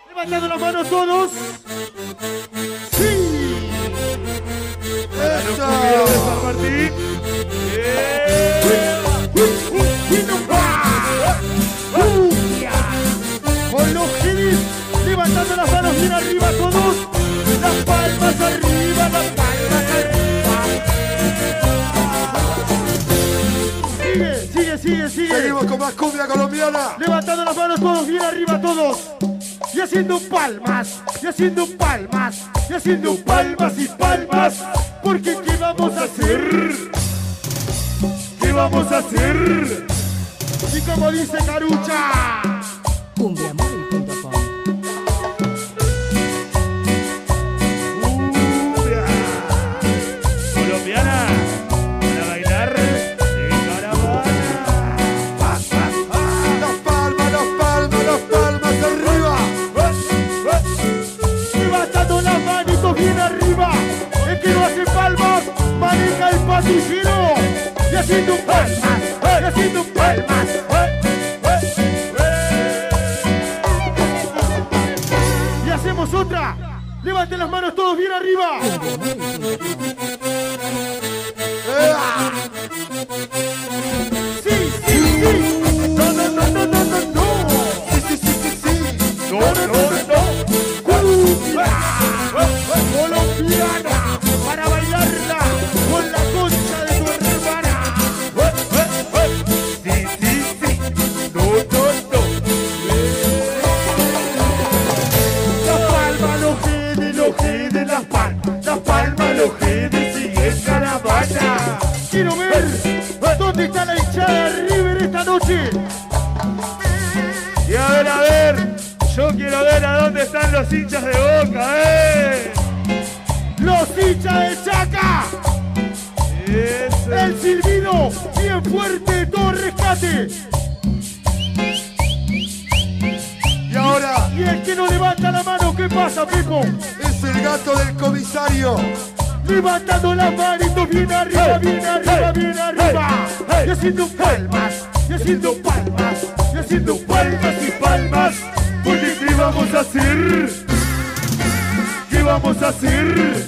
Levantando las manos todos. ¡Sí! ¡Eso! De San Martín. Con los gilis, levantando las manos bien arriba todos. Las palmas arriba, las palmas arriba. Sigue. Seguimos con más cumbia colombiana. Levantando las manos todos bien arriba todos. Y haciendo palmas, y haciendo palmas, y haciendo palmas y palmas. Porque ¿qué vamos a hacer? ¿Qué vamos a hacer? Y como dice Carucha, Cumbiamóvil.com. cumbia colombiana para bailar en caravana. Las palmas arriba. Levantando las manitos bien arriba. El que no hace palmas maneja el patrullero. Y haciendo palmas, y haciendo palmas. Y hacemos otra. Levanten las manos todos bien arriba. Sí. No. Sí. No. Cumbia colombiana para bailarla con la concha de tu hermana. Sí. No. La palma, los genes, las palmas. La palma, los genes y en caravana. Quiero ver dónde está la hinchada de River esta noche. Y a ver, yo quiero ver a dónde están los hinchas de Boca, Los hinchas de Chaca. El silbido bien fuerte, todo rescate. Y ahora Y el que no levanta la mano, ¿qué pasa, Pepo? es el gato del comisario. Levantando las manitos bien arriba, bien arriba. Y haciendo palmas, y haciendo palmas, y haciendo palmas y palmas. Porque ¿qué vamos a hacer? ¿Qué vamos a hacer?